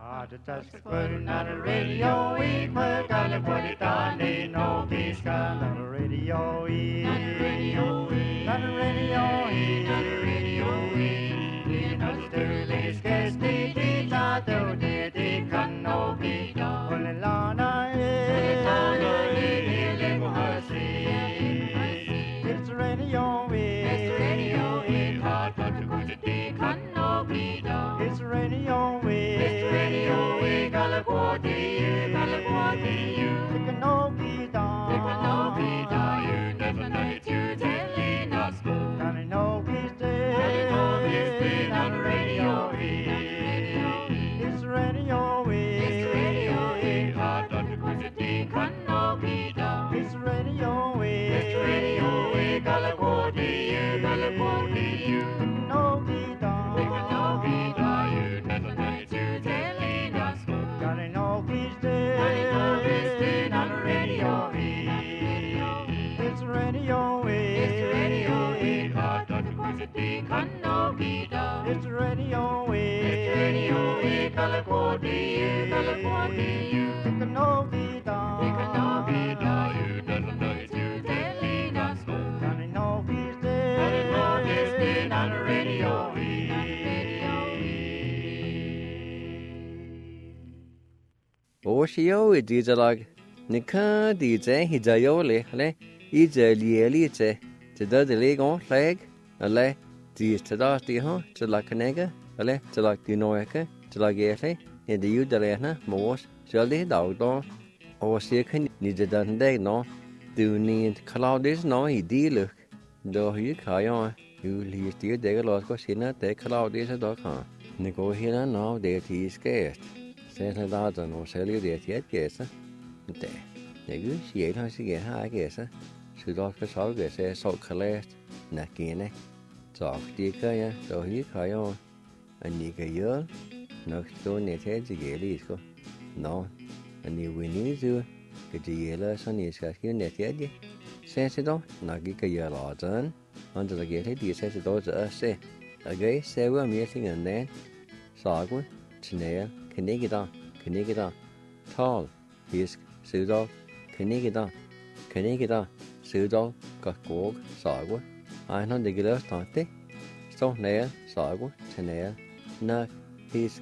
Just putting on the radio, we put on the put it on the no peace on the radio, on the radio, on the radio, on the radio, in the Sterling Skesti, Tita, the Canopi, Olilana, it's radio, it's radio, hot, but the Canopi, it's radio, it's radio, California, you never know it, you telling us, California's dead, on the radio, it's radio, hot, but the Canopi, it's radio, California, you never know it, you telling us, California's dead, on the radio, it's radio, hot, but the Canopi, it's radio, California, you Canopi, you never know it, you telling us, California's dead, on the radio. Oshio idizalag Nika DJ Hidayole, le Idalielite, to the legon flag, a le, the Tadasti, to la Canega, a le, to la Dinoica, to la Gate, and the Udalena, Morse, Jolly Dogdon, or Siakan needed that day, no, do need Claudius, no, he deal, though you carry you leave the day, Losco, Sina, de Claudius, a dog, Nico here now, that he is scared. Sen dagen och säljer det till ett gäsa. Det. Det är ju han sig här gäsa. Så då ska så gäsa så kallt. Näkine. Så det kan jag då hit kan jag. En ny gör. Nog då ner till det gälisko. No. En ny winning så. Det gäller så ni ska skriva ner till det. Sen så då nog kan jag låta. Under det gäller det så då så se. Okej, så var mer ting än det. Sagon. Snäll. Knigida, tall, hisk, sudal, knigida, sudal, kakog, sagwa. Han har det glöst tante. Stå ner, sagwa, tnär, nak, hisk,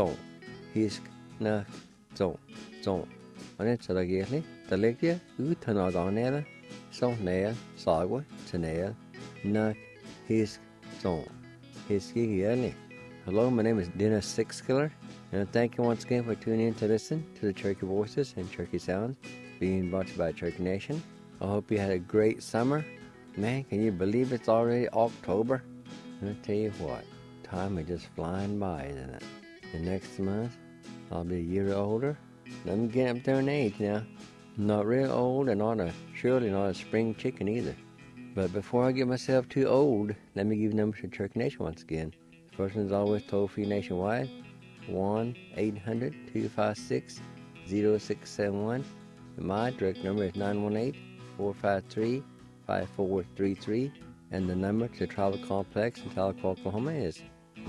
nak, zon. Och det så det det lägger utan att använda. Stå ner, sagwa, tnär, nak, hisk, zon. Hiski gärna. Hello, my name is Dennis Sixkiller. And thank you once again for tuning in to listen to the Cherokee Voices and Cherokee Sounds being brought to you by Cherokee Nation. I hope you had a great summer. Man, can you believe it's already October? I'm going to tell you what, time is just flying by, isn't it? And next month, I'll be a year older. I'm getting up there in age now. Not real old and surely not a spring chicken either. But before I get myself too old, let me give numbers to Cherokee Nation once again. The first one is always toll-free nationwide. 1-800-256-0671. My direct number is 918-453-5433. And the number to the Travel Complex in Tahlequah, Oklahoma is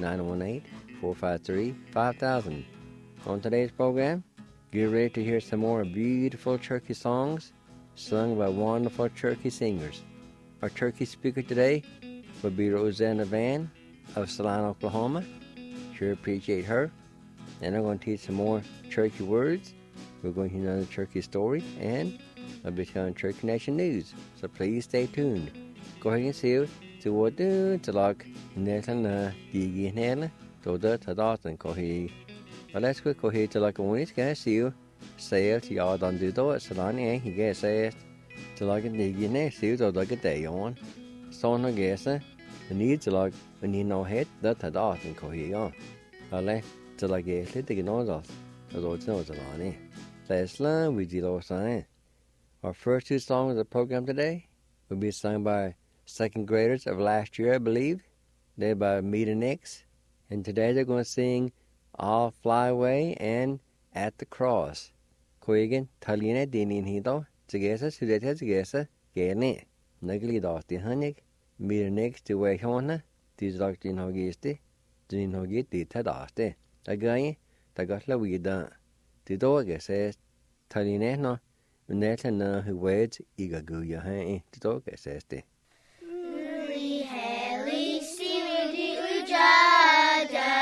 918-453-5000. On today's program, get ready to hear some more beautiful Cherokee songs sung by wonderful Cherokee singers. Our Cherokee speaker today will be Rosanna Van of Salina, Oklahoma. Sure appreciate her. And I'm going to teach some more Cherokee words. We're going to hear another Cherokee story, and I'll be telling Cherokee Nation news. So please stay tuned. Go ahead and see what do to like Nathan Digi Nella, to the Tadatan Kohi. But let's go ahead to like a winning guy see you. Say it to y'all don't do it, so I ain't he gets it. To like a Digi Nella, see you to like a day on. So no guess, the needs like when you know head, that Tadatan Kohi on. But let's to like a little nose, those knows a lot. Let's learn with you sign. Our first two songs of the program today will be sung by second graders of last year, I believe. They're by Meet and X. And today they're going to sing I'll Fly Away and At the Cross. Koigan, Talina Dinin Hito, Tigesa, Sudeta Tigesa, Gane. Nugly Dosty Honig, Meet and X to Way Hona, These Doctor Hogesti, Din Hogit, the Tadaste. Again, ta got la wida. Ti do ge says taline no neta na hu wed iga gu ya hai ti do ge says de. Uli heli sili ujada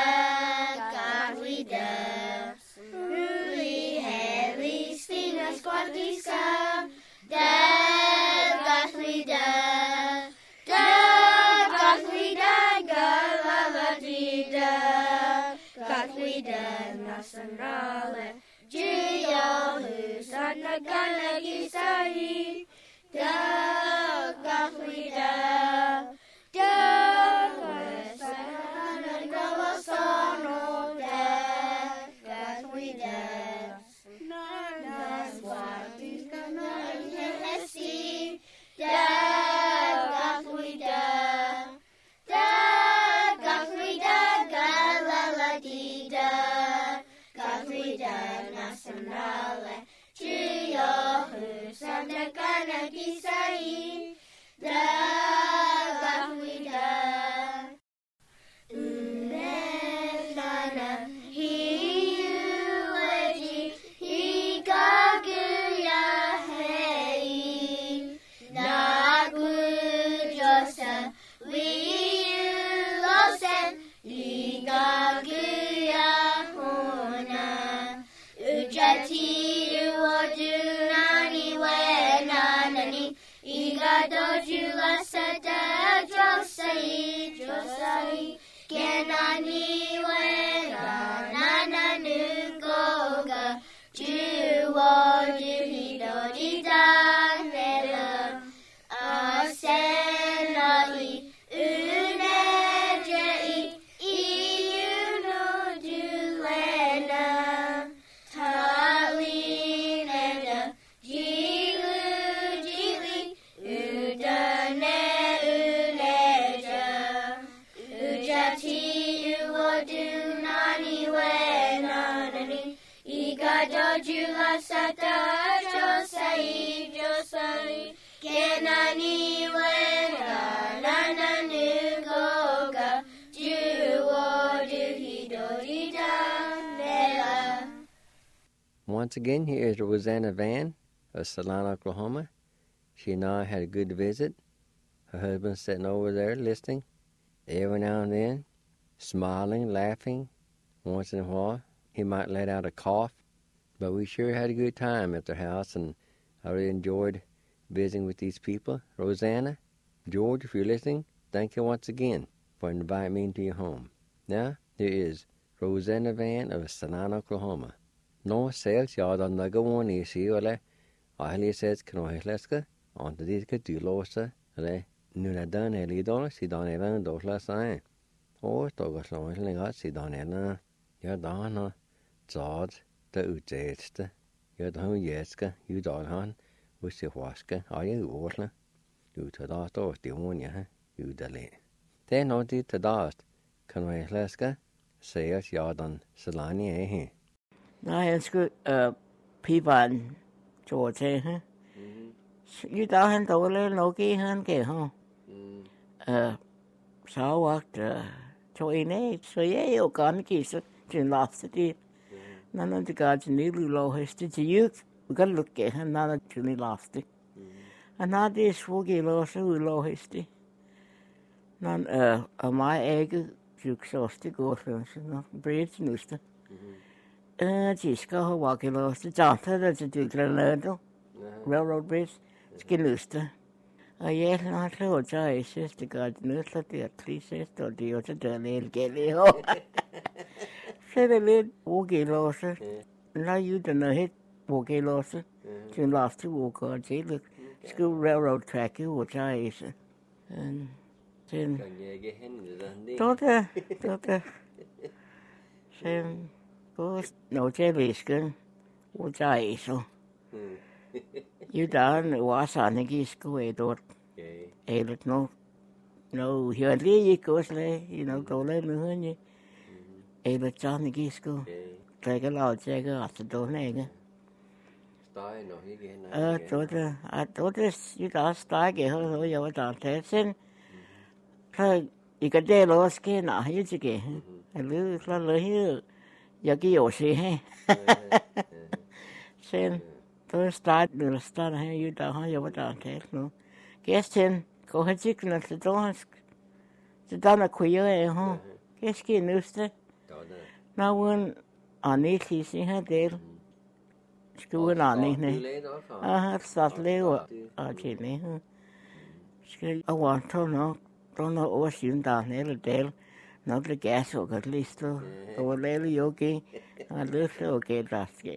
gawida. Uli heli sili squadisa da gawida. Da gawida galalajida. Gawida nasanale. Jiyahu sanagana gisari. Da gawida. Da sanagana sano. Da gawida. Nas watis kana hesi. Da gawida. Da gawida galaladida. Gawida nasanale. Jiyahu sanagana gisari. Da gawida. Unelana hiueji higaguya hei. Nagujosa wiulosen higaguya hona. Ujati uodunani wenanani. Igadoju lasada josai josai. Kenani wenananu goga. Juwoju hidori danela. Asenai unejei iuno julena. Talineda jilu jili udane uneja. Ujati uodunani wenanani. Igadoju lasata josai josai. Kenani wenananu goga. Juwoju hidori danela. Once again, here is Rosanna Van of Salina, Oklahoma. She and I had a good visit. Her husband sitting over there listening. Every now and then, smiling, laughing. Once in a while, he might let out a cough. But we sure had a good time at their house, and I really enjoyed visiting with these people. Rosanna, George, if you're listening, thank you once again for inviting me into your home. Now, here is Rosanna Van of Salina, Oklahoma. No sales yard on the go on easy, or I says, can I leska on the disc do losa, Nuna done a lidon, si don evan dosla sign. Or Douglas Lawrence got si don ella, your donna, George, the Ujesta, your don yeska, you don, with the waska, are you orla? You to dust or the one ya, you delay. Then not did the dust, can I leska, sales yard on Salani, eh? Nej, jeg skulle piberen George til. I dag han dårlig nok i han gav ham. Så vagt tog en af, så jeg jo gerne give sig til en lafte det. Når det gør til en lille lovheste til jul, vi kan lukke han, når det til en lafte. Han har det svug i låse ud lovheste. Når mig ikke juksåste går for, så når bredt nuste. De skal have walket lost. Det er til Granada, Railroad Bridge, skal nuste. Og jeg har slået sig i sidste grad nuste, det er trist, og det er jo til den hele gælde. Så det lidt walket lost. Når jeg den helt walket lost, til en last to walk og til skal railroad track jo sig i sig. Sen det. Sen no te visken, utaiso. Judan wasanegisku edot. Elet no hiali ikosle, tole nuhunye. Elet sanegisku. Tega lao tega atadonega. Stai no hige. Totes judan stage ho yo dante sen. Så I kan dele også kende, jeg tænker. Jeg ved, så lød 여기 해. Sen tôi start được start hay yêu đào hay yêu đào thế luôn. Cái sen có hết chiếc là từ đó là khuya ấy ha. Cái skin nữa thế. Nào vẫn anh ấy thì xin hết đấy. Cái vẫn anh ấy này. Start leo ở trên này. Cái ở ngoài nó ở xuyên đào này là đấy. Nó là gas ở cái list đó. Ở đây là yogi. Ở đây là okay đó cái.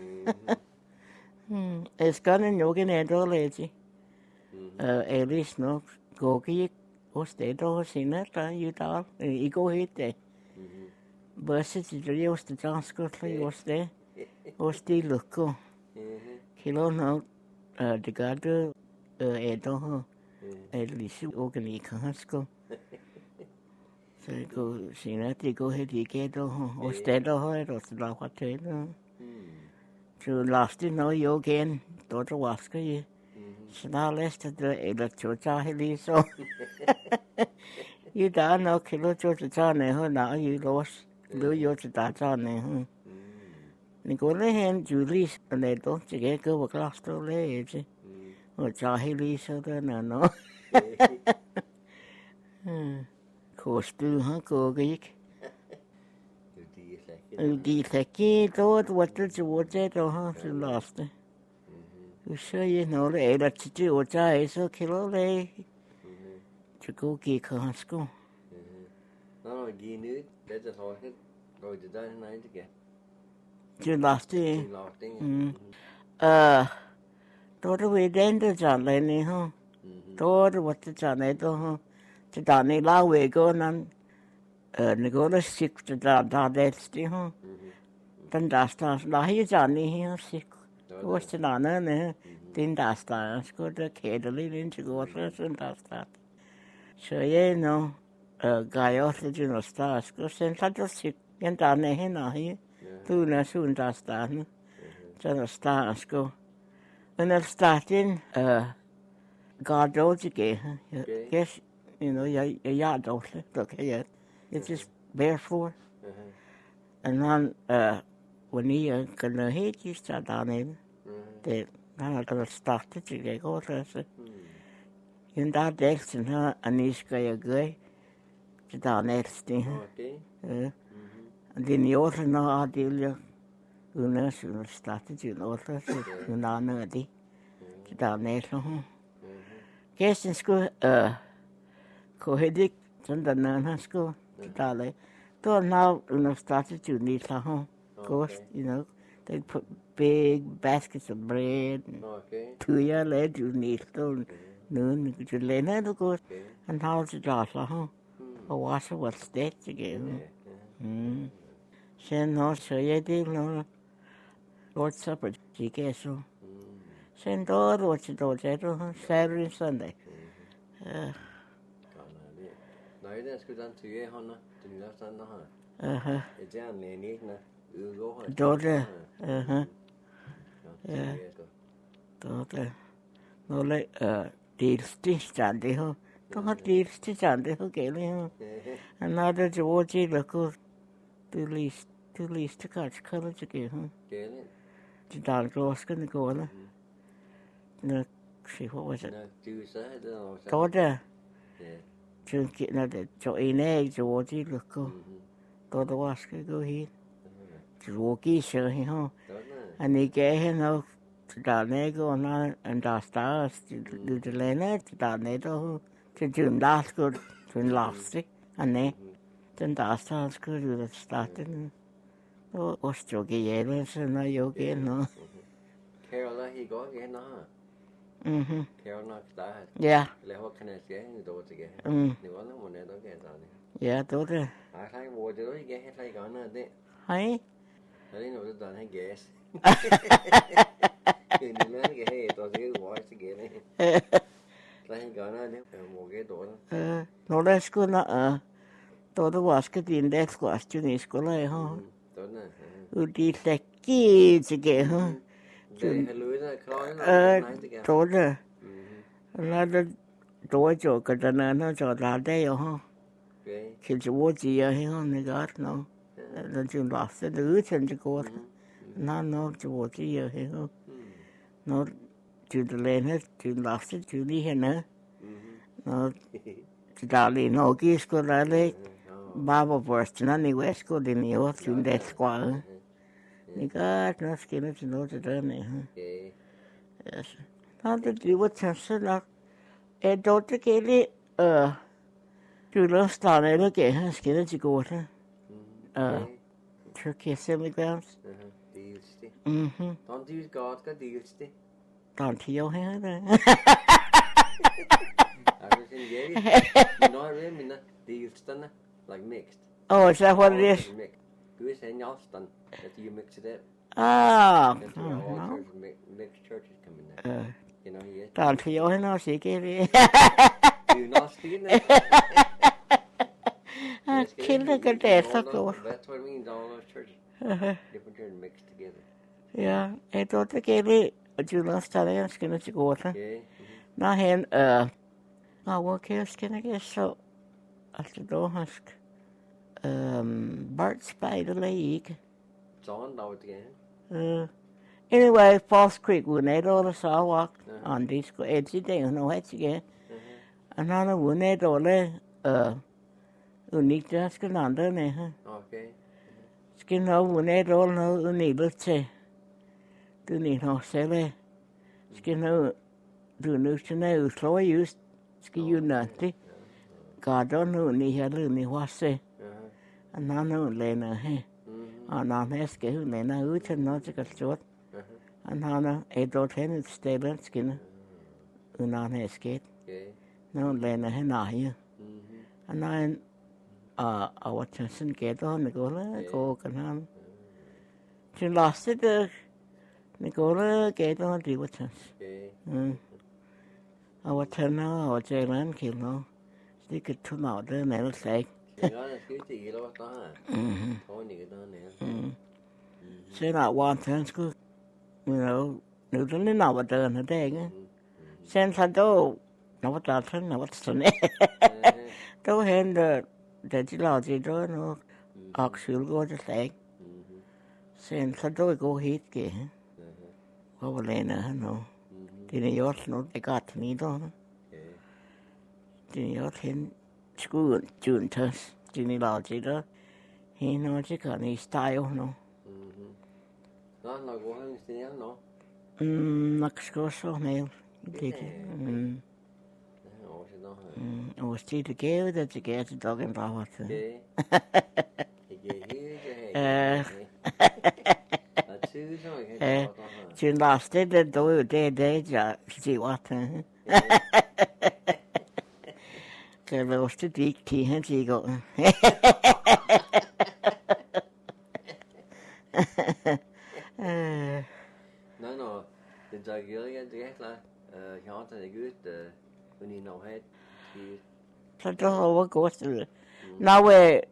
Es kann yogi này đó là gì? Elis nó có cái oste đó xin hết ta yêu đó. Ý có hết đấy. Bớt thì chỉ oste transport là oste lực cô. Khi nó đi cả đó đó Elis organic hết cô. Rồi cô xin hết thì cô hết đi cái đó oste đó thôi rồi là phát thế đó. Chứ last nó yogi đó cho was cái gì. Snart læste det eller tog lige så. I dag nok kilo tog tage ned her når I los. Lu jo til der tage ned her. Ni går le hen Julie og ned då til jeg går på glas då le til. Og tage lige så der nå. Kostu har gå ikke. De tager då det til det då har til last. Så jeg når det eller til det og tage så kilo le. Til gå gik han sko. Nó là ghi nước để cho thôi hết rồi từ đây đến nay kìa. Chưa last đi. Lọt đi. Tôi đã về đến được chẳng lại này ha. Tôi đã bắt chẳng lại đó ha. Chỉ đã này lao về cô nên này cô đã xịt chỉ đã đẹp đi ha. Tên đã hết chẳng này ha xịt. Tôi chỉ đã nữa tên đã cô đã kể được lên chỉ cô rất đã. So ye no gaio te no stas ko sen tato si yenta ne hena hi tu na sun ta stan no stas ko and I'll start in gardo ge yes you know ya do okay yeah it's just bare floor and then when you can hit you start down in the na to start to ge go so Yung dadeksin ha anis kaya gay kita nerstin ha. Din yosa na adilya unas stati din otra yung nana di kita nerso ha. Kesin sko kohedik sandanan ha sko kita le. To now unas stati din nila ha. Course you know they put big baskets of bread. Tuya le din nila. Nữa thì lên hết đó cô anh thao chỉ trò sao không có quá số vật tết chứ kìa sen nó sợi dây tiếng nó Lord Supper chỉ cái số sen đó rồi chỉ đồ trái đó Saturday Sunday nói đến cái chuyện thứ hơn nó từ đó sang đó hả cái chuyện này nít nè đó rồi đó rồi nó lại Dilsti chẳng đấy không? Tôi hát dilsti chẳng đấy không kể lên không? Anh nói đó cho chị là cô từ list cả khá là chứ kể không? Kể lên. Chỉ đàn cross cái này cô đó. Nó sẽ không bao giờ. Chứ sẽ đâu. Tốt ra. Chứ kiện là để cho anh ấy cho chị là cô. Tôi đó was cái cô hiến. Chú kỹ sợ hay không? Anh ấy kể hay không? Đã này cô nó anh đã start từ lên đấy đã này đó thì trường đã cô trường last đấy anh ấy trường đã start cô từ start nó ở chỗ cái gì đó sao nó vô cái nó Carol là he có cái nó Carol nó start yeah là họ cái này cái người tôi cái nếu nó muốn này đó cái đó này yeah tốt rồi thấy mua cho đó cái hết thấy có nữa đấy hay đấy nó tôi hay gas cái này cái hay tôi sẽ gọi cái này thấy có nó nếu mua cái đồ đó nó là school nó tôi đó was cái tiền đấy question is school này ha tốt nè đi tại kia chứ kìa ha cái lưới nó khói nó tốt rồi là tôi chỗ cái đó nó cho ra đây ha khi chú gì à hay không này gắt nó Nó chừng lọt sẽ đứa chân cho cô. Nó chỗ chỉ giờ hay không? Nó chừng lên hết, chừng lọt sẽ chừng đi hết nữa. Nó chỉ đạo đi nó kia school ra đấy. Baba first, nó đi West School đi nhiều, chừng đẹp quá. Ni cả nó skin nó chừng nó cho đó này ha. Yes. Nó đi đi what chance là đó cái đi chú lớn star này nó kể ha skin nó chỉ có thôi. Turkey Semigrams. Deals. Mhm. Don't do God cái deals. Don't thiếu hết rồi. I was in Yale. You know I mean deals like mixed. Oh, is that what it is? Mixed. Good say Yalston that you mix it up. Ah, Into all no. sorts of mixed churches coming there. You know he is. Don't thiếu hết nó sẽ cái đi. You not speaking that? Kill cái đẹp sắc rồi. That's what it means. All those churches, different churches mixed together. Yeah, đó cái đi chú lớn star này skin nó chỉ có thôi. Okay. Nó hen work skin I guess so. After đó husk. Bart Spider Lake. John now again. Anyway, Falls Creek vừa nãy đó là sao walk on disco edge day nó hết chứ anh nó vừa nãy đó là unique cái nào đó này ha. Okay. Cái nó vừa nãy đó nó unique lắm chứ. Từ này nó sẽ là cái nó từ nước trên này rồi use cái unity. Cả đó nó unique là unique hóa sẽ. Anh nó lên nữa ha. Nó hết cái này nó ứ chân nó chỉ có chốt. Anh nó đó thêm stay lên skin. Nó hết cái. Nó lên hết nãy. Anh ở chân sinh cái đó nó có là có cái nào. Chuyện lost it nó có là cái đó đi vào chân. Ở chân nó ở chơi lên kiểu nó. Thì cái thứ nào đó này nó sẽ. Cái đó là cái gì đó đó. Thôi những cái đó nè. Say not one thing school. You know, nếu nó nào mà đời nó đen á. Sen sa đâu nó bắt đầu thân nó bắt sân ấy. Đâu hẹn được để chỉ lo gì đó nó học sự của cho sẽ. Sen sa đâu có hít kìa. Có một lần nữa nó. Thì nó yết nó cái gạt ní đó. Thì yết hẹn school June thơ. Thì nó lo gì đó. Thì nó chỉ có ní style nó. Nó có hơn xí nó. Nó có số này. Thì Ồ, chỉ được kéo ra chỉ kéo cho tao cái bảo vật. Chuyện last day là tôi để cho chị hoạt. Cái last day thì hết chị có. Nó thì giờ cái là họ thì good when you know hết thì Sao đó có sự. Now we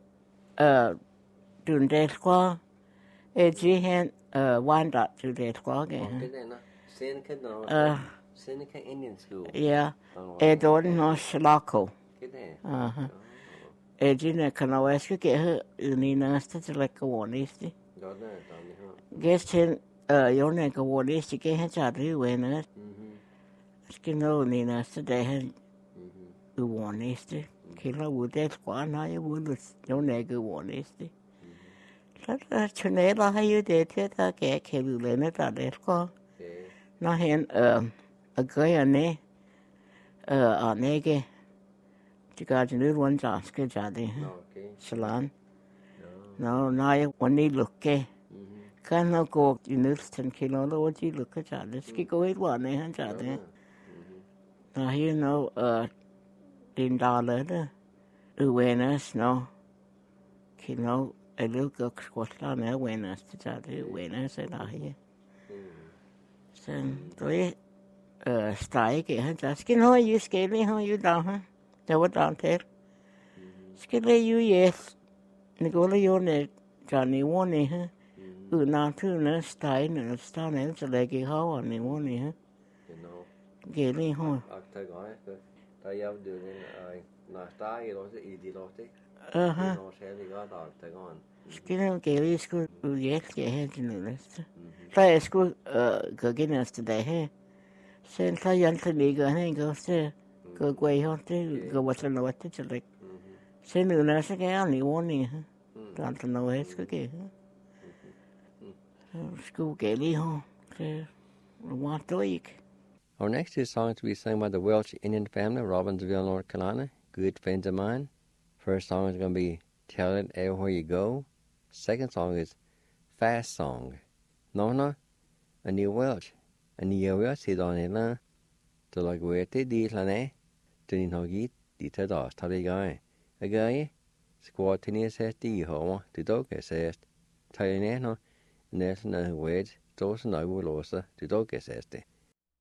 today qua chỉ hẹn one dot today qua cái. cái này nó sen cái Indian school. Yeah. Đó nó local. Cái này. Chỉ là cái nào ấy cái university like cái one is. Đó nè, đó nè. Cái trên yếu này cái one is cái hết trả đi về nữa. Cái nào này là sẽ để cái one is. Khi là vừa để qua nó vừa được yếu này cái one is. Rất cho nên là hay để thế ta cái lên nó ta để qua. Nó hiện ở cái anh này ở này cái chỉ có chỉ được one chance cái trả đi. Salon. Nó nói one đi look cái. Cái nó có university khi nó đâu chỉ look cái trả đi. Cái cô ấy bảo này hắn trả đi. Nó hiện nó tiền dollar đó. Awareness nó khi nó a little girl squat down there awareness trả đi awareness là hay. Sen tôi style cái hắn trả. Cái nó you scale how you down ha. Đâu có down thế. Cái này you yes. Nó có là you này trả ni one này ha. Nào thứ nữa style này sẽ lấy cái how ni one này ha. Cái này thôi. Thầy nói thầy yêu đường là style đó sẽ đi đó thế. Ha. Nó sẽ đi đó thầy nói Skinner Gailey School, yes, yeah, had to know this. Play school, go get us today, Send I young to me, go hang, go there, go away, go what's on the what to like. Send you nurse again, only warning, don't know it's okay. School Gailey, huh? Want to week. Our next two songs will be sung by the Welsh Indian family, Robbinsville, North Carolina, good friends of mine. First song is going to be Tell It Everywhere You Go. Second song is Fast Song. Nó anh yêu Welsh. Anh yêu Welsh thì đó này là tôi là quê tế đi là nè. Cho nên họ ghi đi tới đó thảo đi gọi. Ở gái squad thì nè sẽ đi họ mà từ đó cái sẽ thay nè nó nè là quê tôi sẽ nói vui lỗ sa từ đó cái sẽ thế.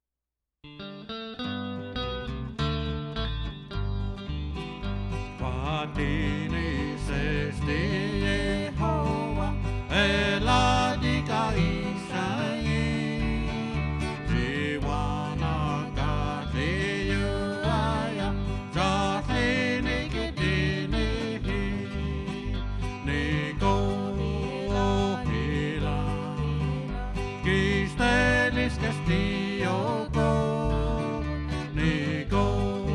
Fatini sesti Yehowa eladika Israel Jiwana kadeyuaya Jatini kitini Niko hila Kistelis kestiyoko Niko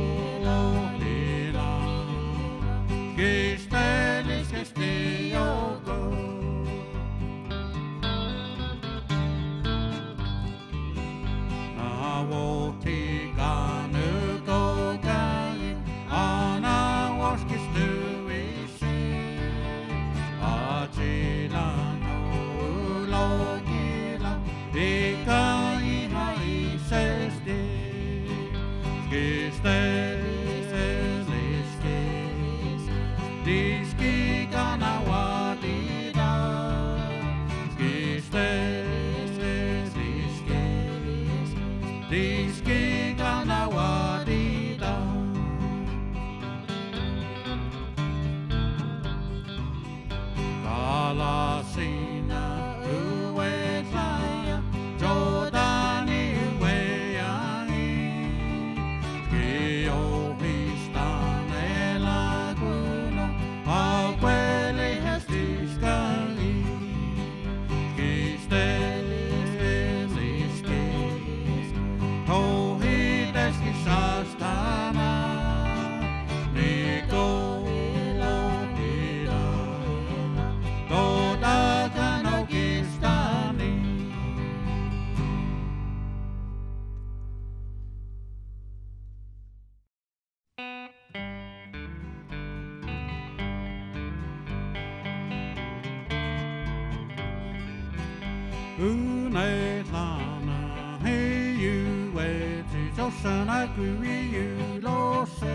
Unetlana hei you e ti josana kui you lo se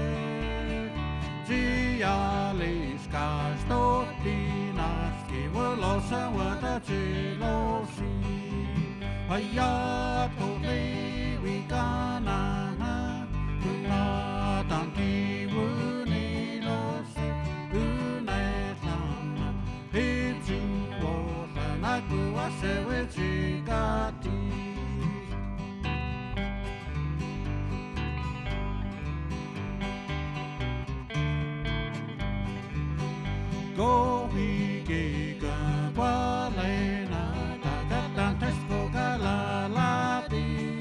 Gia liska stotinas ki lo sa wata ti lo si Aya to le we kana na tanti wuni lo se Unetlana hei tu o na kua se we chigati Go hige ga kwa le na ta ta ta tesco ga la la di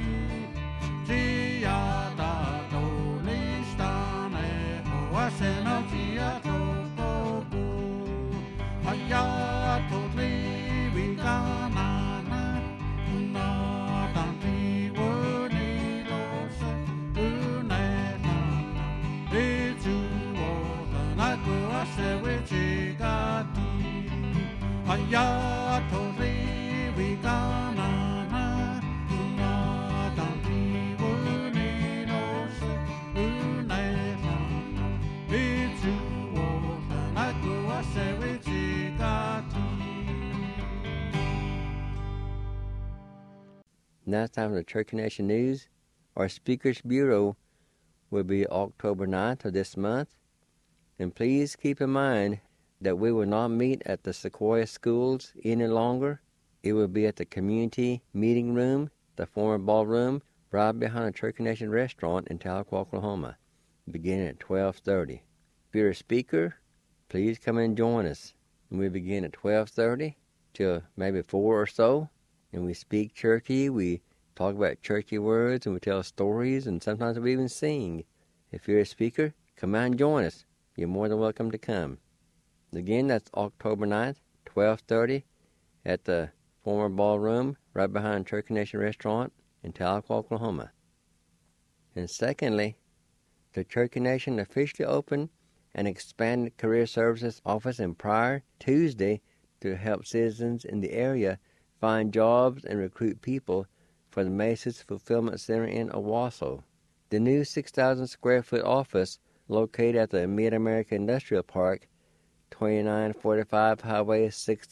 Gia ta to listane ho aseno gia to go Aya to li we ga na na tanti woni lo se une na e tu o na ko ase we chigati Aya to li we ga na na tanti woni lo se une na e tu o na ko ase we chigati Now it's time for the Cherokee Nation News. Our Speakers Bureau will be October 9th of this month. And please keep in mind that we will not meet at the Sequoia Schools any longer. It will be at the Community Meeting Room, the former ballroom, right behind the Cherokee Nation Restaurant in Tahlequah, Oklahoma, beginning at 12:30. If you're a speaker, please come and join us. And we begin at 12:30 till maybe 4 or so. And we speak Cherokee. We talk about Cherokee words, and we tell stories, and sometimes we even sing. If you're a speaker, come out and join us. You're more than welcome to come. Again, that's October 9th, 12:30 at the former ballroom right behind Cherokee Nation Restaurant in Tahlequah, Oklahoma. And secondly, the Cherokee Nation officially opened an expanded career services office in Pryor Tuesday to help citizens in the area find jobs and recruit people for the Macy's Fulfillment Center in Owasso. The new 6,000 square foot office located at the Mid-America Industrial Park, 2945 Highway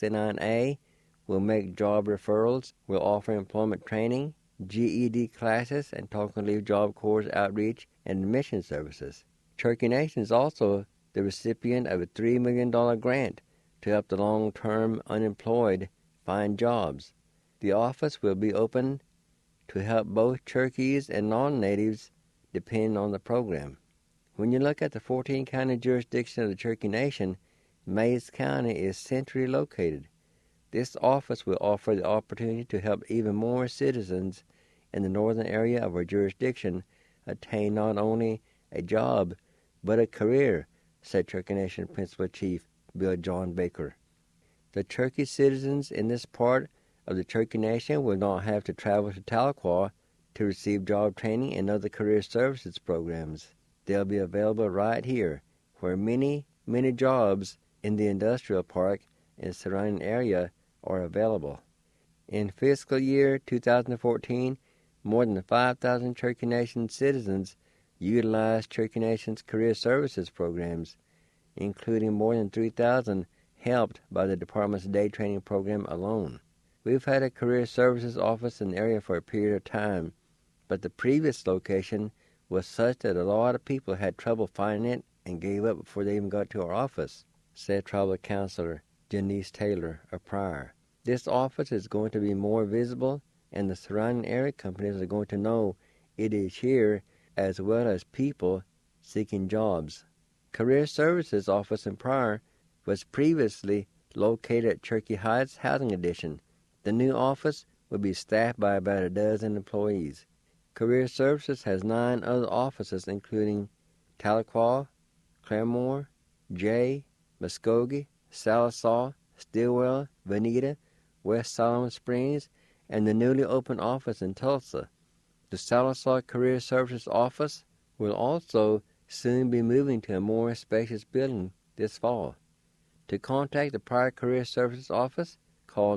69A, will make job referrals, will offer employment training, GED classes, and Talking Leave Job Corps outreach and admission services. Cherokee Nation is also the recipient of a $3 million grant to help the long-term unemployed find jobs. The office will be open to help both Cherokees and non-natives depending on the program. When you look at the 14-county jurisdiction of the Cherokee Nation, Mayes County is centrally located. This office will offer the opportunity to help even more citizens in the northern area of our jurisdiction attain not only a job, but a career, said Cherokee Nation Principal Chief Bill John Baker. The Cherokee citizens in this part of the Cherokee Nation will not have to travel to Tahlequah to receive job training and other career services programs. They'll be available right here, where many jobs in the industrial park and surrounding area are available. In fiscal year 2014, more than 5,000 Cherokee Nation citizens utilized Cherokee Nation's career services programs, including more than 3,000 helped by the Department's day training program alone. We've had a career services office in the area for a period of time, but the previous location was such that a lot of people had trouble finding it and gave up before they even got to our office, said Tribal Counselor Janice Taylor of Pryor. This office is going to be more visible, and the surrounding area companies are going to know it is here, as well as people seeking jobs. Career Services Office in Pryor was previously located at Cherokee Heights Housing Addition. The new office will be staffed by about a dozen employees. Career Services has 9 other offices, including Tahlequah, Claremore, Jay, Muskogee, Sallisaw, Stillwell, Veneta, West Solomon Springs, and the newly opened office in Tulsa. The Sallisaw Career Services office will also soon be moving to a more spacious building this fall. To contact the Pryor Career Services office, call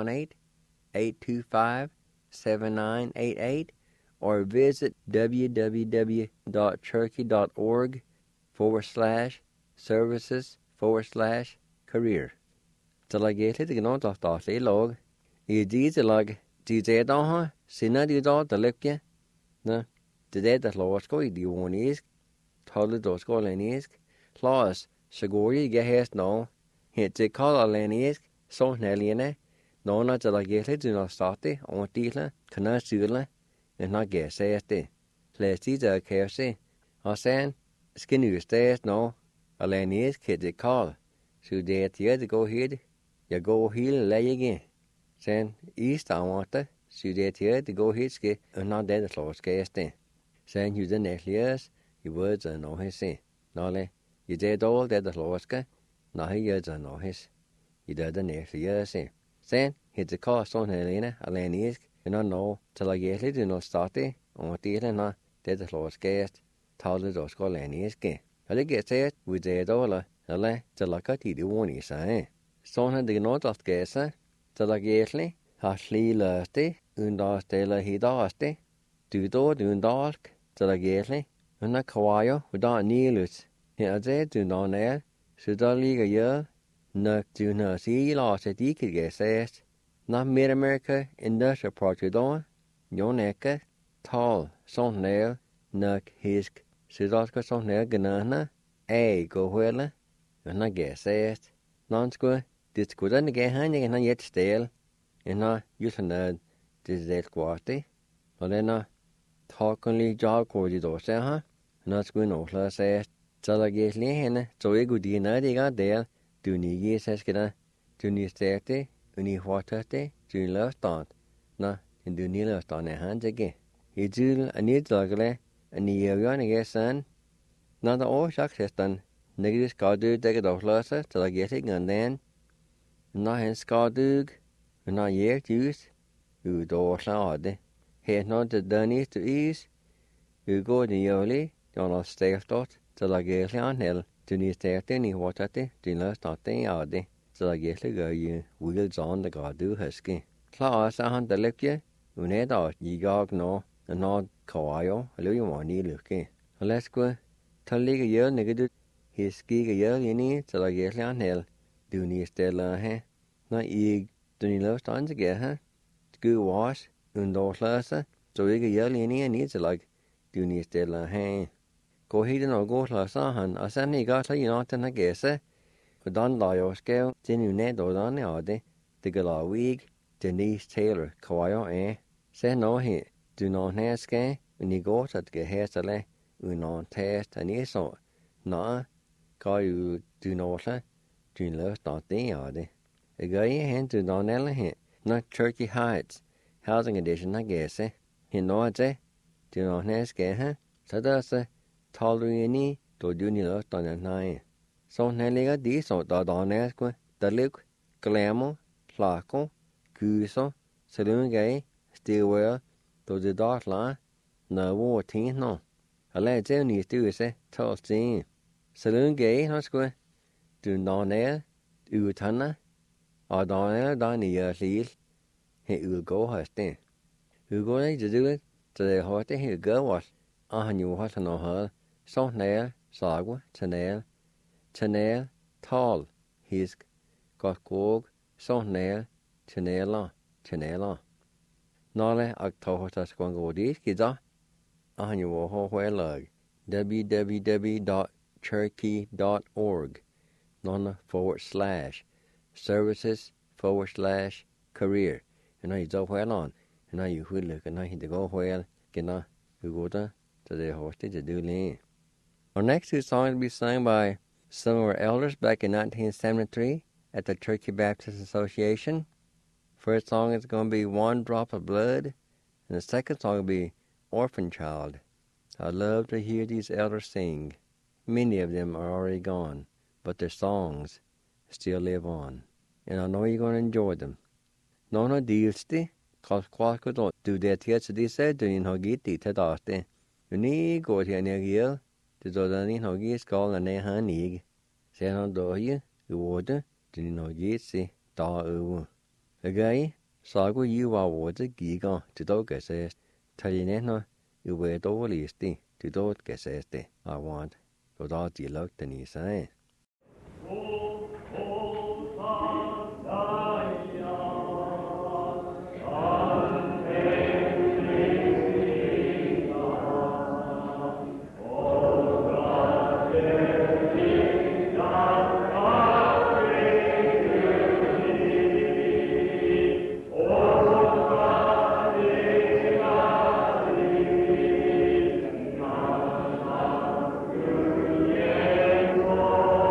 918-825-7988 or visit www.cherokee.org/services/career. Talagetli gnotahtahtli log. Idizilag dizedaha sinadidal dalipke. Na didedatlorsko idionisk. Tolidorsko lenisk. Klaus Shagori gehest no. Hitzikala lenisk. So neliene. Nona talagetli dunastati ontila kanasula. And not guess este. Plestiza kersi. Asan skinustes no. Alenisk hitzikal. So de to go ahead. Ya go heel lay again. Sen east I want to go hitske and not dead at lost gaste. Sen you the necklace, you words and no his say. Nole, you dead all dead at loska, no he years and no his. You dead the necklace. Sen hit the cost on Helena, Alanisk, and I know till I get it in no starty, on the not dead at lost gaste, told it or scolaniske. I get it with dead all, ale till I cut you the one is I. Son had the note of gesa, till I get it, Harsley lusty, undastela hidaste, do undalk, till I get it, and a kawayo without neelus. Here they do not nail, should I league a year, no do not see lost at you could get says. Not Mid-America Industrial Park you don't, your neck, tall, son nail, nuck hisk, should I got son nail ganana, go well, and I guess says. Non-square. Dit skulle den ikke han ikke han yet stel. En jusen det det kvarte. Og den talkenlig job kodi då så ha. Nå skulle nå klar så der gæsle henne så ikke de når det går der. du ni Jesus kina, du ni sterte, uni huatate, du löftan, na, du ni löftan hanjage. Hijul anidlagale, ani yevjanigesan, na da årsaksestan, negri skadug degget avløse til å gjette gandan, na hen skadug, na gjert jus, udårsla ade. Het nå til dønis til is, går den jøli, John steftot til å gjette anhel, du ni sterte ni hårtate, du løstate ade, til å gjette gøy, vil sånn det ga du huske. Klar seg han til lykke, uneda gigag nå, nå kawayo, eller jo var ni lykke. Og let's go. Ta ligge gjør negge hiskige gjør inni til å gjøre anhel. Du ni stiller her. Når jeg du ni løst ansige her. Sku was undårsløse. Så ikke gjør inni til å du ni stiller her. Gå hit og gå sløse han. Og sen jeg har slått noe til å gese. Og den la jeg skrev til nu ned og den jeg hadde. Det går la vig Denise Taylor. Kawayo Se nå her. Du nå her skal. Og ni går til å gehesele. Unon test and eso. Na, ga you do nola, do left not the ade. A guy hen to Donella hen, not Turkey Heights, housing edition, I guess, eh? He knows eh? Do not ask eh? So does a tolerini to do ni left on a nine. So Nelliga di so da donesque, the look, glamour, flaco, cuso, saloon gay, stillwell, to the dark line, no war teen no. Alle det ni du se tolstin. Saloon gay no sque. Du nonel utanna. Og donel dani lil. He go haste. Go nei to do it. Så det horte he go was. Han jo hat no ha. Så nel sagwa tanel. Tanel tall. Hisk got kog. Så nel tanela. Nale aktohta skongodi skida. Han jo ho whelag www.cherokee.org /services/career and I do well on and I you will look and I to go well gonna go to the hosted to do lean. Our next two songs will be sung by some of our elders back in 1973 at the Cherokee Baptist Association. First song is going to be One Drop of Blood, and the second song will be Orphan Child. I love to hear these elders sing. Many of them are already gone, but their songs still live on, and I know you're going to enjoy them. Nona dilsti, cause qualco don't do that yet, so they said to in hogiti to daste. You need go to an egil, to do the in hogis call an ehanig. Say on do you, you water, to in hogitsi, da uwu. A guy, sago you are water giga, to doga says. Talineno, you were dolisti, to dot gaseste, I want, to dot you look to me say. Oh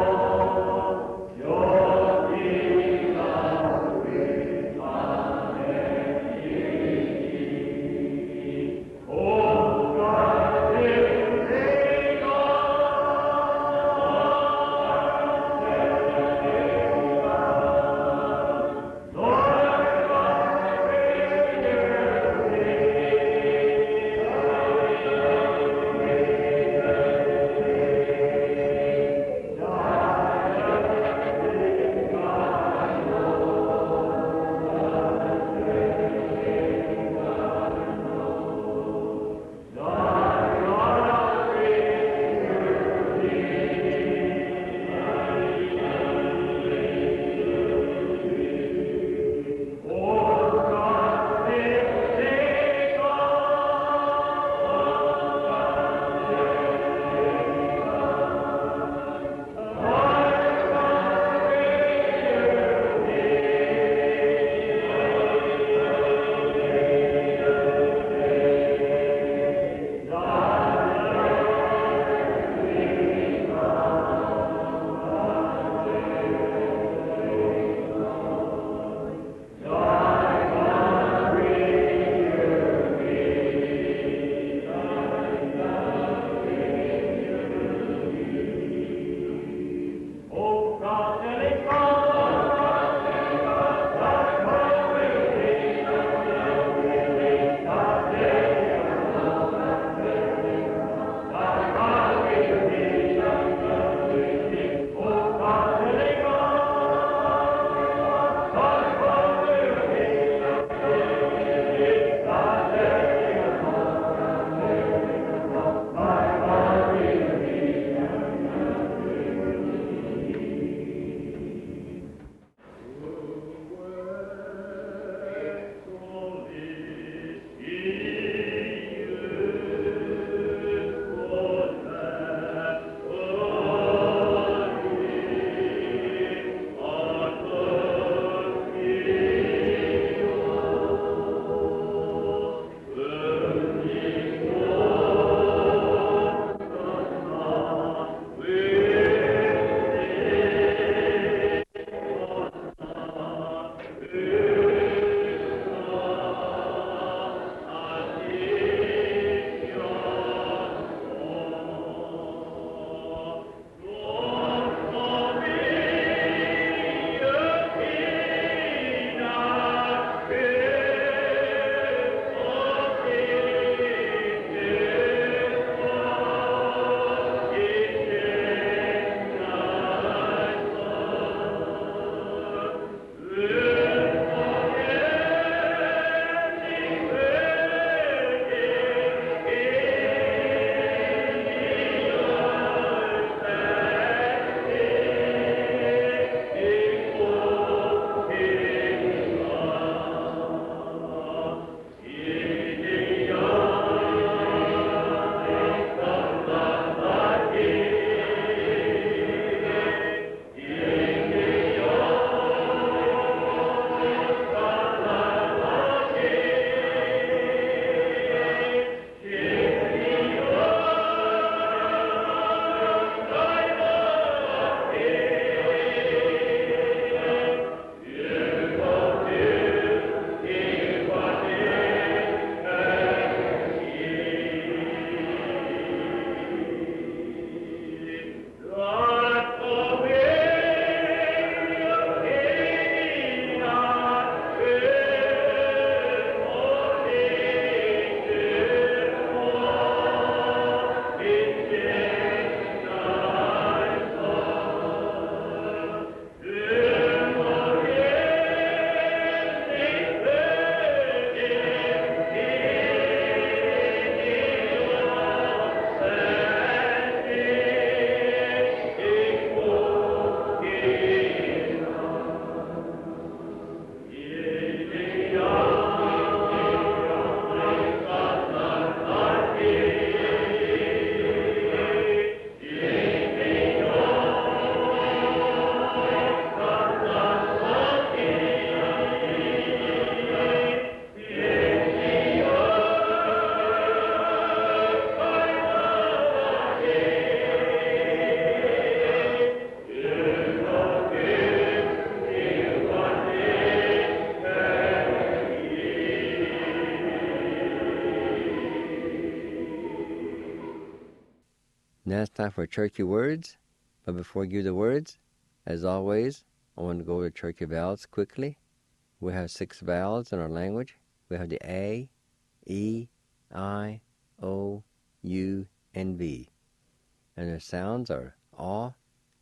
Now it's time for churchy words. But before I give the words, as always, I want to go over churchy vowels quickly. We have 6 vowels in our language. We have the A, E, I, O, U, and V. And their sounds are A,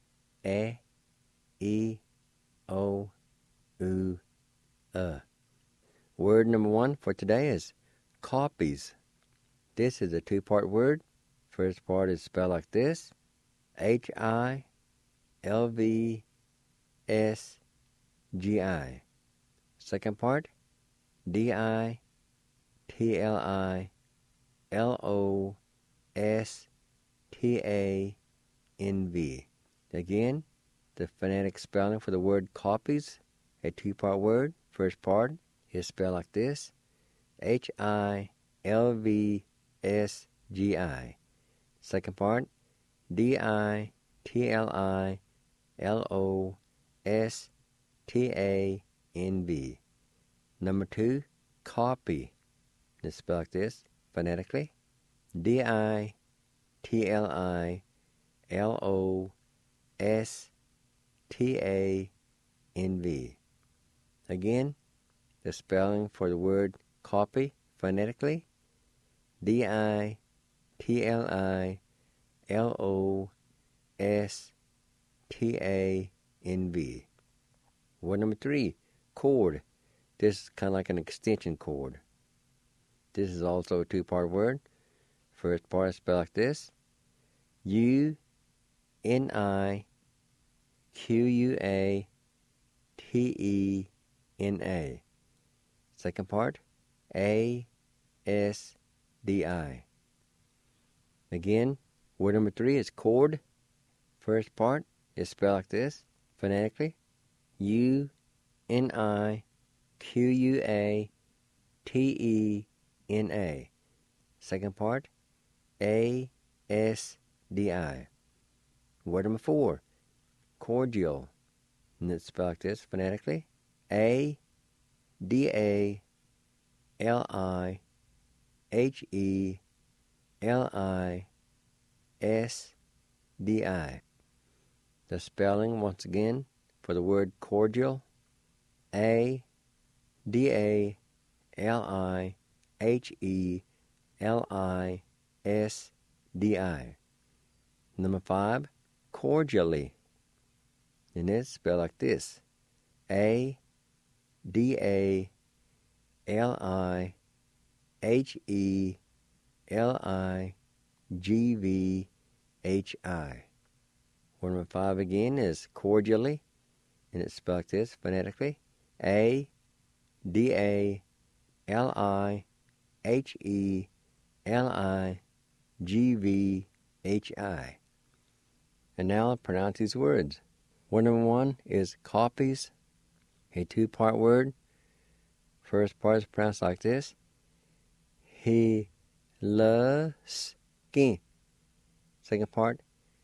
E, O, U, Word number 1 for today is copies. This is a 2-part word. First part is spelled like this: Hilvsgi. Second part, Ditlilostanv. Again, the phonetic spelling for the word copies, a 2-part word. First part is spelled like this: Hilvsgi. Second part, Ditlilostanv. Number 2, copy. It's spelled like this phonetically: Ditlilostanv. Again, the spelling for the word copy phonetically: Ditlilostanv. Word number 3, chord. This is kind of like an extension cord. This is also a 2-part word. First part is spelled like this: Uniquatena. Second part, Asdi. Again, word number 3 is chord. First part is spelled like this phonetically: Uniquatena. Second part, Asdi. Word number 4, cordial. And it's spelled like this phonetically: Adaliheli. The spelling once again for the word cordial: Adaliheli. Number 5, cordially. And it's spelled like this: Adaliheli. Word number 5 again is cordially, and it's spelled like this phonetically: Adaliheli. And now I'll pronounce these words. Word number 1 is copies, a 2-part word. First part is pronounced like this: Hilskin. Second part,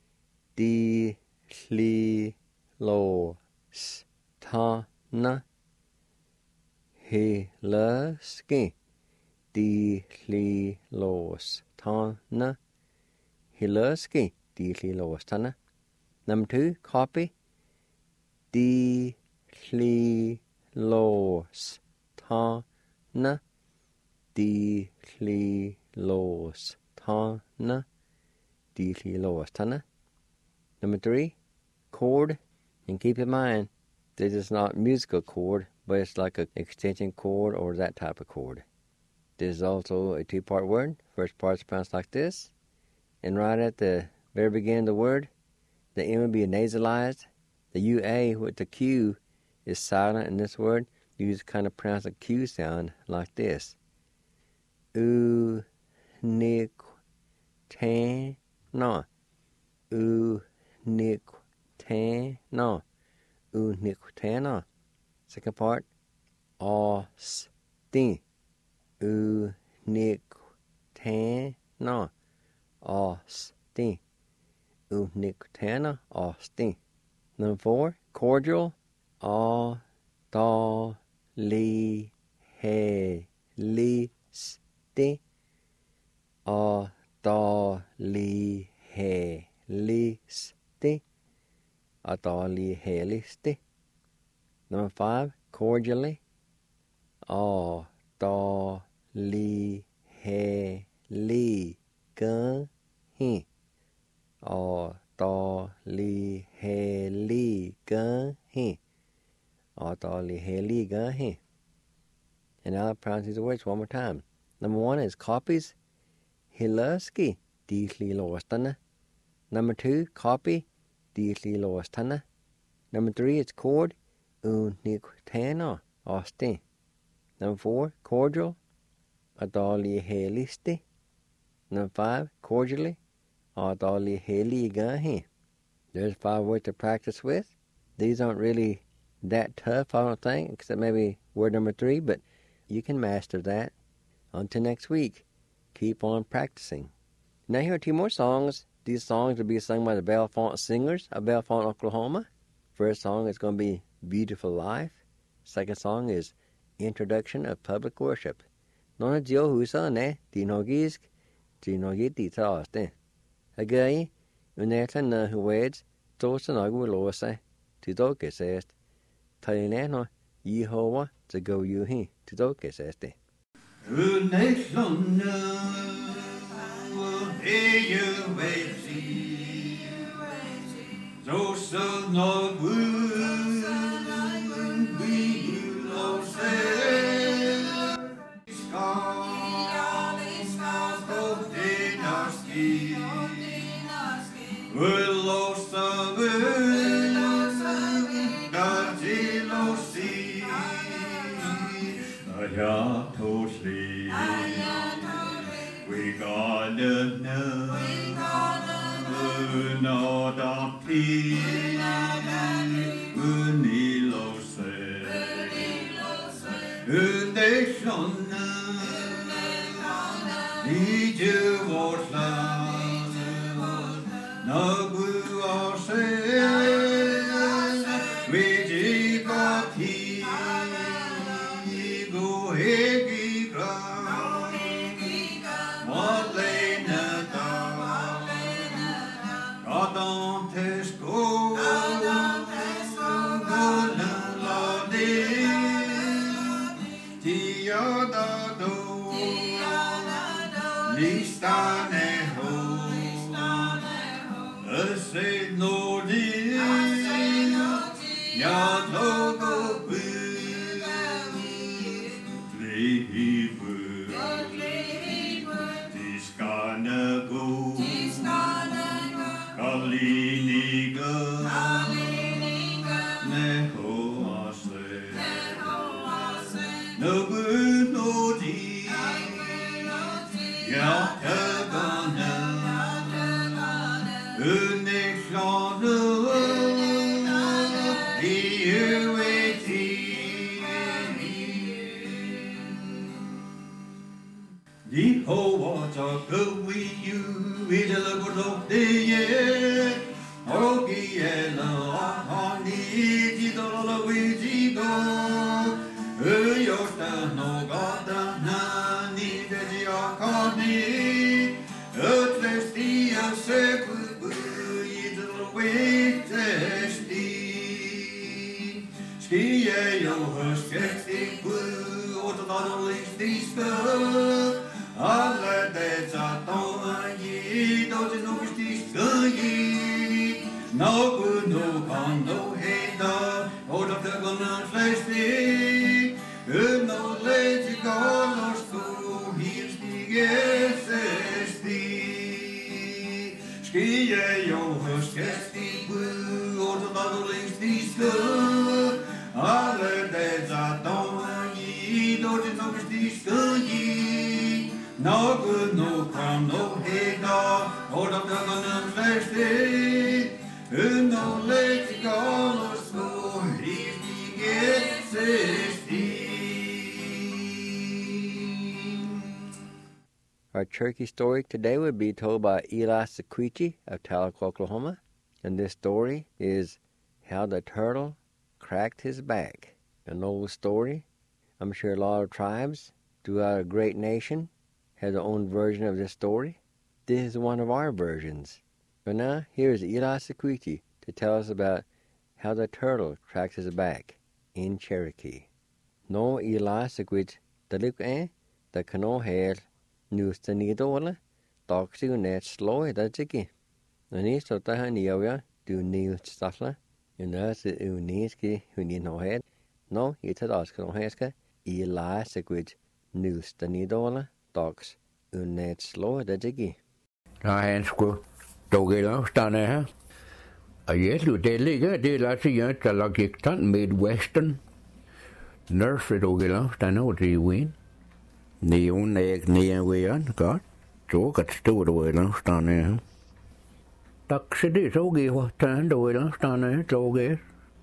Ditlilostana. Hilskin. Ditlilostana. Hilskin. Ditlilostana. Number 2, copy: Ditlilostana. Ditlilostana. Ditlilostana. Number 3, chord. And keep in mind, this is not musical chord, but it's like an extension chord or that type of chord. This is also a 2-part word. First part is pronounced like this. And right at the very beginning of the word, the M will be nasalized. The UA with the Q is silent in this word. You just kind of pronounce a Q sound like this: Uniquatena. Uniquatena. Uniquatena. Second part, Austin. Uniquatena. Austin. Uniquatena. Austin. Number 4, cordial: Adalihelistin. Adalihelistin. helisti. Adali helisti. Number 5, cordially. Adali heligahi. Adali heligahi. Adali heligahi. And now I'll pronounce these words one more time. Number 1 is copies. Hilaski. Diisli lostana. Number 2, copy. Diisli lostana. Number 3 is cord. Uniktana. Osti. Number 4, cordial. Adali helisti. Number 5, cordially. Adali heligahi. There's 5 words to practice with. These aren't really that tough, I don't think, except maybe word number 3, but you can master that. Until next week, keep on practicing. Now here are 2 more songs. These songs will be sung by the Bellefonte Singers of Bellefonte, Oklahoma. First song is going to be Beautiful Life. Second song is Introduction of Public Worship. Nona Dio Husa ne Dinogisk Dinogiti Taste. Again, Uneta na Hueds, Tosan Aguilose, Tidoke says, Talinano, Yehovah, to go you he, Tidoke says. We gotta know, not a pea, unilo se, uneshona, ije vosla, nagu ase, viji kati, go hegi gra. Our turkey story today would be told by Eli Sequici of Tahlequah, Oklahoma. And this story is How the Turtle Cracked His Back. An old story. I'm sure a lot of tribes throughout a great nation have their own version of this story. This is one of our versions. And now, here is Eli Sequiti to tell us about how the turtle tracks his back in Cherokee. No Eli Sequit, the look the canoe hair, news the needle, dogs you net slow the jiggy. And he stood the honey over, do news stuffler, and there's the uniski who need no head. No, he said Oscar Heska, Eli Sequit, news the needle, dogs you net slow the jiggy. Han skulle dog stanna här. Jag det ligger det låter ju att jag gick tan Midwestern. Nurse dog stanna och det win. Ni hon är igen gott. Så att stå då stanna här. Tack så det såg jag vad tan då stanna här såg jag.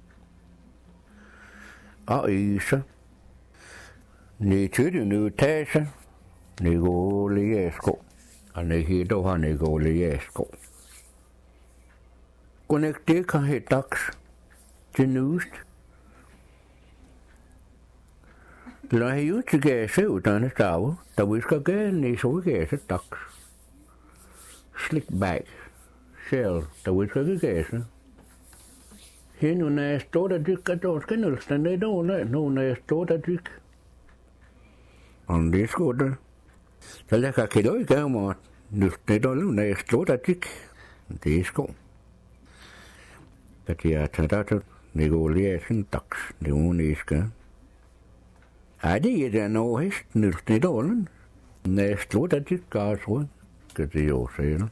Isa. Ni tyder nu täsa. Ni går liesko. Han är då han är går liesko. Connecté kan het tax til nust. La hiu til gæse udan stav, der vi skal gerne i så gæse tax. Slick back, shell, der vi skal gæse. Her nu når jeg står der dykker, der skal nulsten det dårligt, nu når jeg står der dyk. Om det skulle det. Så jeg kan ikke løbe af mig, nulsten det dårligt, når jeg står der dyk. Det er sko. Katia tadatu negoliation tax neuniska. Adi det no hest nulstidolen. Næstlo der dit gasro. Kan det jo sige.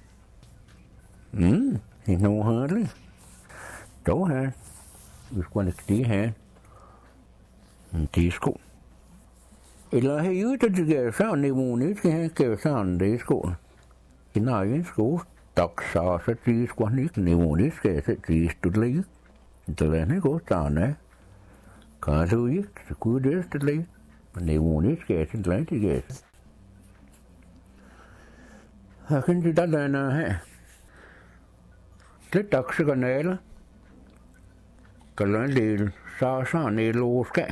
I no hardly. Dog her. Vi skulle ikke det her. Disco. Eller har jo det gør sådan neuniska her gør sådan disco. I nej sko. Taksaa se tiiskua nyt niuniske se tiistuli. Tällainen kohtaane. Kaasuik se kuudesteli. Niuniske se tällainen. Hakin sitä tänään he. Se taksika näillä. Kallan liil saa niin luuske.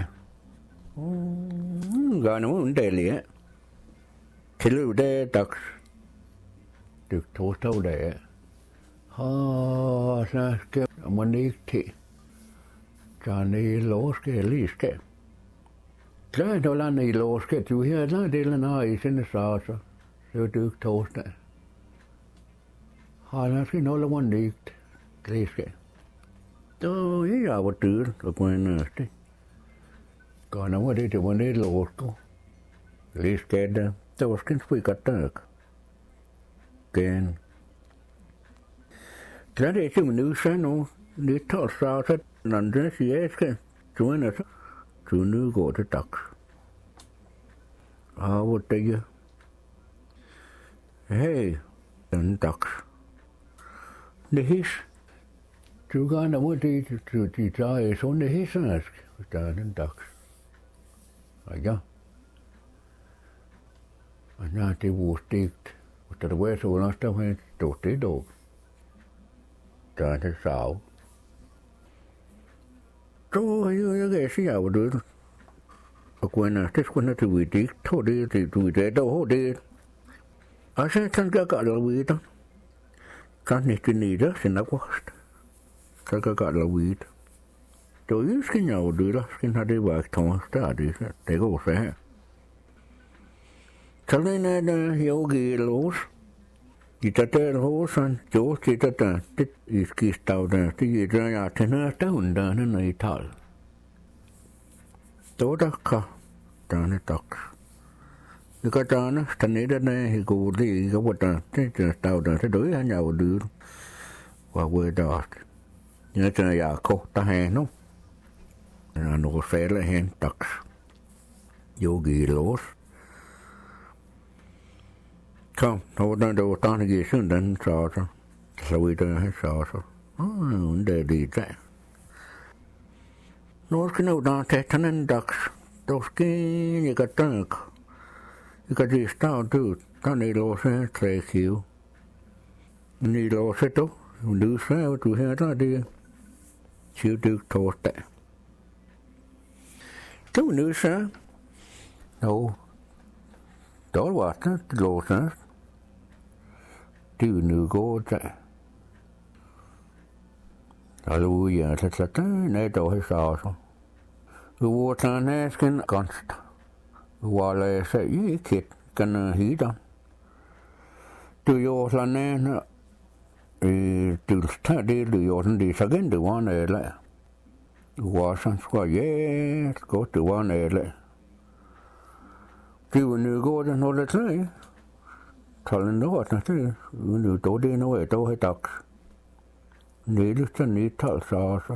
Gano undeliä. Til det taks. Được thô sâu đẻ. Sa skæ man ikke til. Jani låske liske. Klart då landa i låske. Du her der delen af i sine sauser. Så du tosta. Han skal nåle man ikke liske. Då jeg var dyr og på en næste. Kan man det til man det låske. Liske der. Der var skæn spikatøk. Gen. Klart det er nu så nu. Det tager så andre siger skal. Du er så. Du nu går til dag. Hvor det er. Hey, den dag. Det his. Du kan da mod det de tager sådan det hissenask. Der er den dag. Ja. Og når det var stigt. Da det var så underst, der var stort det dog. Der er det sav. Så jeg kan sige, at du og kunne det skulle til vi det tog det du det dog det. Og så tænker jeg godt vi det. Kan ikke nede sin august. Kan jeg godt vi det. Så jeg skal jo det der skal have det var torsdag det går så her. Så den er yogi los. I der hosen, jo sitter der, det i skistav der, det er der jeg til næste under når I tal. Då der kan derne dag. Det kan derne, der nede der i går det ikke var der, det stav der, det døde han jo dyr. Var ved der. Jeg tænker jeg kort der her nu. Der er noget fælde hen dag. Yogi los. Kom, då det var stannet i søndagen, så vi der så. Det er det der. Nu skal nu der tage en dags. Då skal jeg gøre dag. Jeg kan det stå ud. Der er låse 3 kilo. Ni låse du. Du sagde, du her der det. 7 dyk torsdag. Du nu sagde. Jo. Der var det låse. Det er nu går der. Halleluja, tätä näitä on saatu. Vuotaan äsken kansta. Valee se ikit, kan hida. Du joosla näin, tylstä du joosan disagen du vaan eile. Vuosan skua jees, kohti vaan eile. Du nu går den hållet löj. Tallen nuotna ty, nu todi noe tohe taks. Niilystä niital saasa.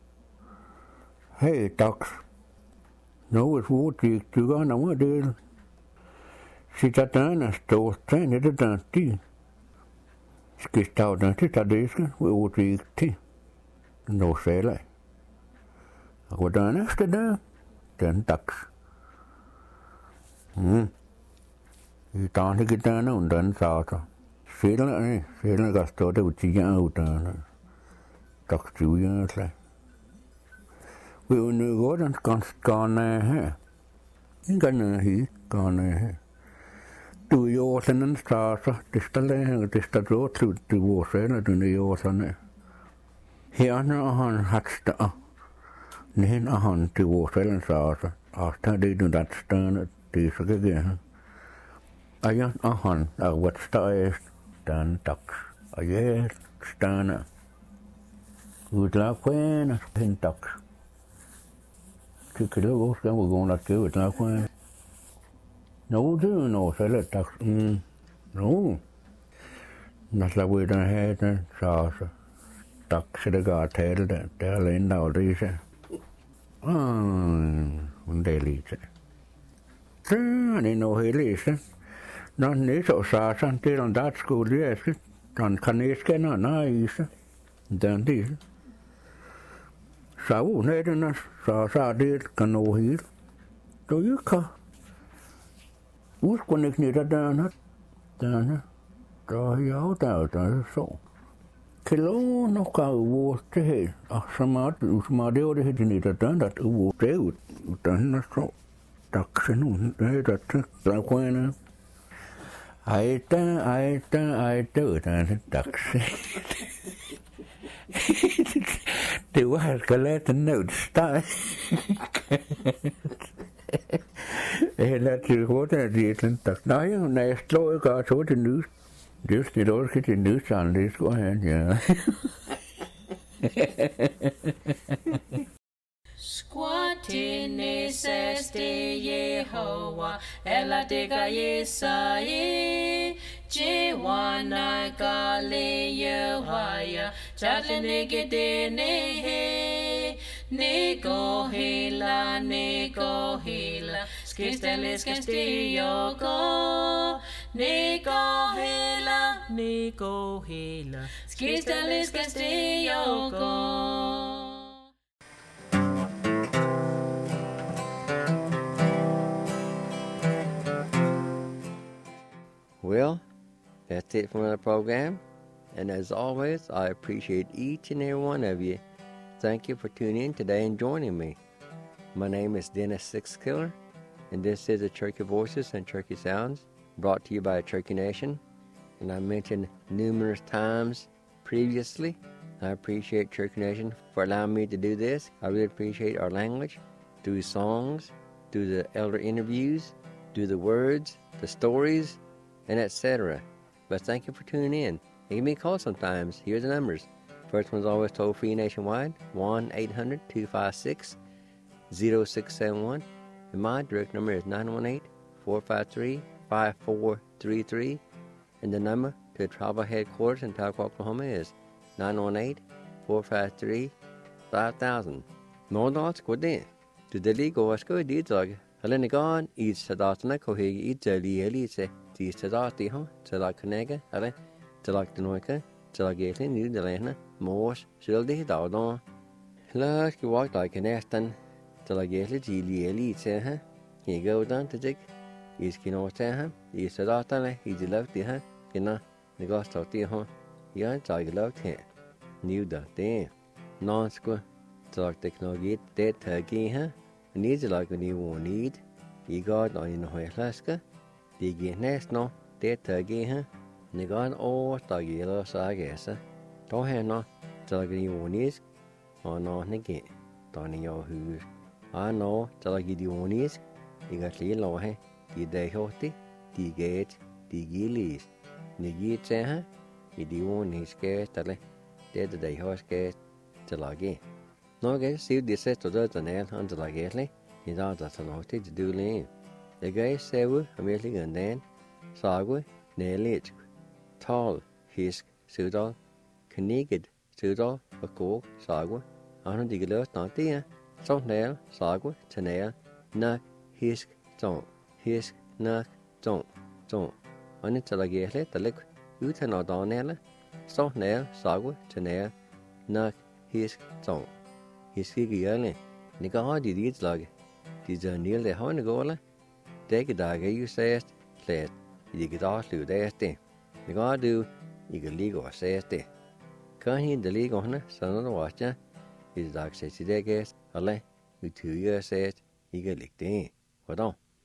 Hei taks. Noues vuotiik tykana mua del. Sitä tänästä oostain edetään tii. Skistaudan sitä disken vuotiikti. No selä. Ako tänästä tän taks. Taankin tänä on tän saasa. Siellä kastoo teutsi autaan. Taksiujäänsä. Vi undergår den ganske her. Ingen hit kan her. Du gjorde sådan en starter. Det står råd til vores eller du gjorde sådan. Her når han hatsta. Nihin han til vores eller starter. Asta det du dat størne. Det så kan jeg. Ajan han er hvad større den taks. Og jeg størne. Udlag kvæne hen taks. Tycker det går ska vi gå att gå ut när no du no så lätt tax no näsla vi den här så tax det går till det lända och det så und det lite så ni no helise no ni så sa san till on dat skulle det kan ni skena nice den det Sau näiden saa det kan ohir. Toyka. Uskon ek niitä tänä. Tää jautaa so. Kelo no kauvuoste hei. Sama deode hei niitä tänä uvuuteut. Tänä so. Taksen näitä träkuena. Aita tänä takse. Det var her skal lade den nødsteg. Eller til hovedet af det den tak. Nej, når jeg slår jeg godt så det nys. Det skal du også til nysand, det skulle han, ja. Squatine seste Yehova, ela dega Yesaye, Jewana gale Yehaya, Chatlenege de nehe, Nego hela, Skistelis kesti yoko, Nego hela, Skistelis kesti yoko. Well, that's it from our program. And as always, I appreciate each and every one of you. Thank you for tuning in today and joining me. My name is Dennis Sixkiller, and this is the Cherokee Voices and Cherokee Sounds, brought to you by Cherokee Nation. And I mentioned numerous times previously, I appreciate Cherokee Nation for allowing me to do this. I really appreciate our language, through songs, through the elder interviews, through the words, the stories, and etc. But thank you for tuning in. And give me a call sometimes. Here's the numbers. First one's always toll-free nationwide, 1-800-256-0671. And my direct number is 918-453-5433. And the number to the tribal headquarters in Tahlequah, Oklahoma is 918-453-5000. Nådans går det. Du det ligger og skal i dit dag. Alene gan i sadaterne kohege i elite. De sadati ho til at knække eller til at denoike til at gætte ny delene mors skyldig dagdom. Lad os gå like næsten til at gætte de elite her. I går dan til dig. I skal nå til her. I sadaterne i de lavt her. Kina negost til ho. Jeg tager lavt her. New da det. Nansko til at teknologi det tager her. Ni til at ni need. I går og i høj klaske. De gik næsten det tager her. Negan og stagiler sagæse. Då henne til at ni nó nè tao này yo hư nó cho là cái điều này thì cái lý lo hay thì đại học thì ghét thì ghi lý nếu ghi chế ha thì điều này cái ta lấy để đại học cái cho là cái nó cái siêu địa sẽ cho ra cho nên anh cho là cái lấy thì ra cho nó thì đưa lên để cái xe với mình lấy gần đến sao với nè lệ tall his sự đó connected sự đó và cố sao với anh đi cái lớp nó tí à sau này sao với cho nên na his na trong anh cho là cái lấy ta lấy ưu thế nào đó nè là sau này sao với cho nên na his trong his cái gì này你講開啲啲嚟嘅，啲就你嚟開那個啦，這個大概要寫嚟，一個多數的啲，你講到一個呢個寫啲，可能啲呢個呢，上到話啫，一大寫寫嘅，後來要調一寫一個力啲，活動。